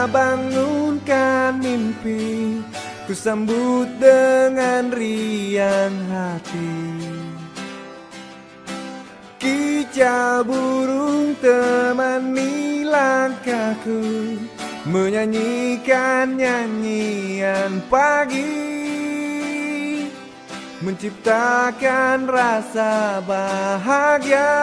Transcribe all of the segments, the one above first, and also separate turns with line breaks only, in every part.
bangunkan mimpi, ku sambut dengan riang hati. Kicau burung temani langkahku, menyanyikan nyanyian pagi, menciptakan rasa bahagia.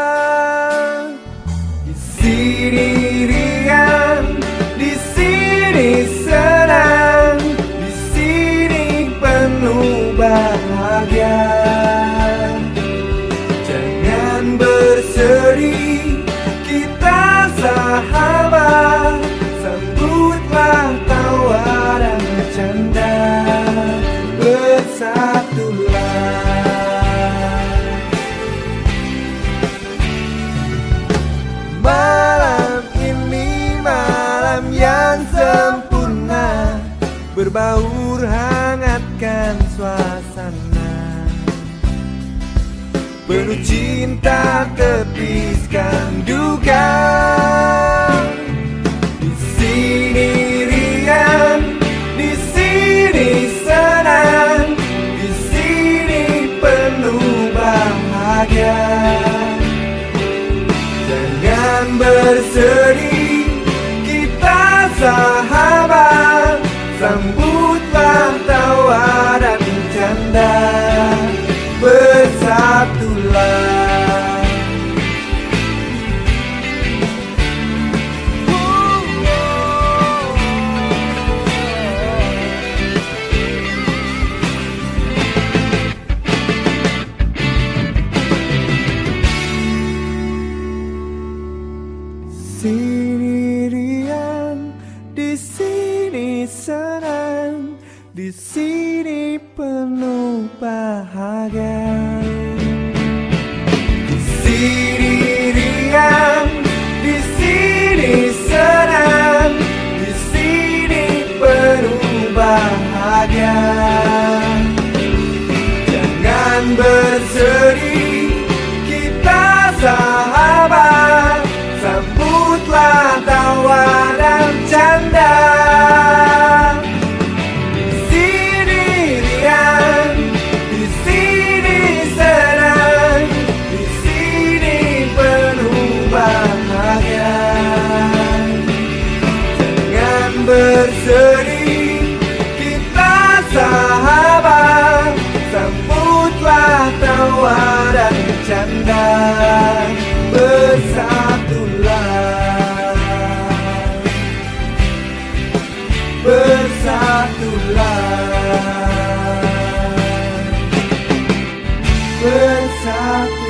Di sini riang, di sini senang, di sini penuh bahagia. Jangan bersedih, kita sahabat, sambutlah tawa dan canda, bersatulah. Malam ini malam yang sempurna, berbaur hangatkan suasana, penuh cinta tepiskan duka. Di sini riang, di sini senang, di sini penuh bahagia. Jangan bersedih, kita sahabat, sambutlah tawa dan canda, bersatulah. Sini riang, di sini senang, di sini penuh bahagia. Di sini riang, di sini senang, di sini penuh bahagia. Jangan bersedih, kita sahabat, sambutlah tawa dan canda. Di sini riang, di sini senang, di sini penuh bahagia. Jangan bersedih, kita sahabat, sambutlah tawa dan canda, bersatulah, bersatulah, bersatulah.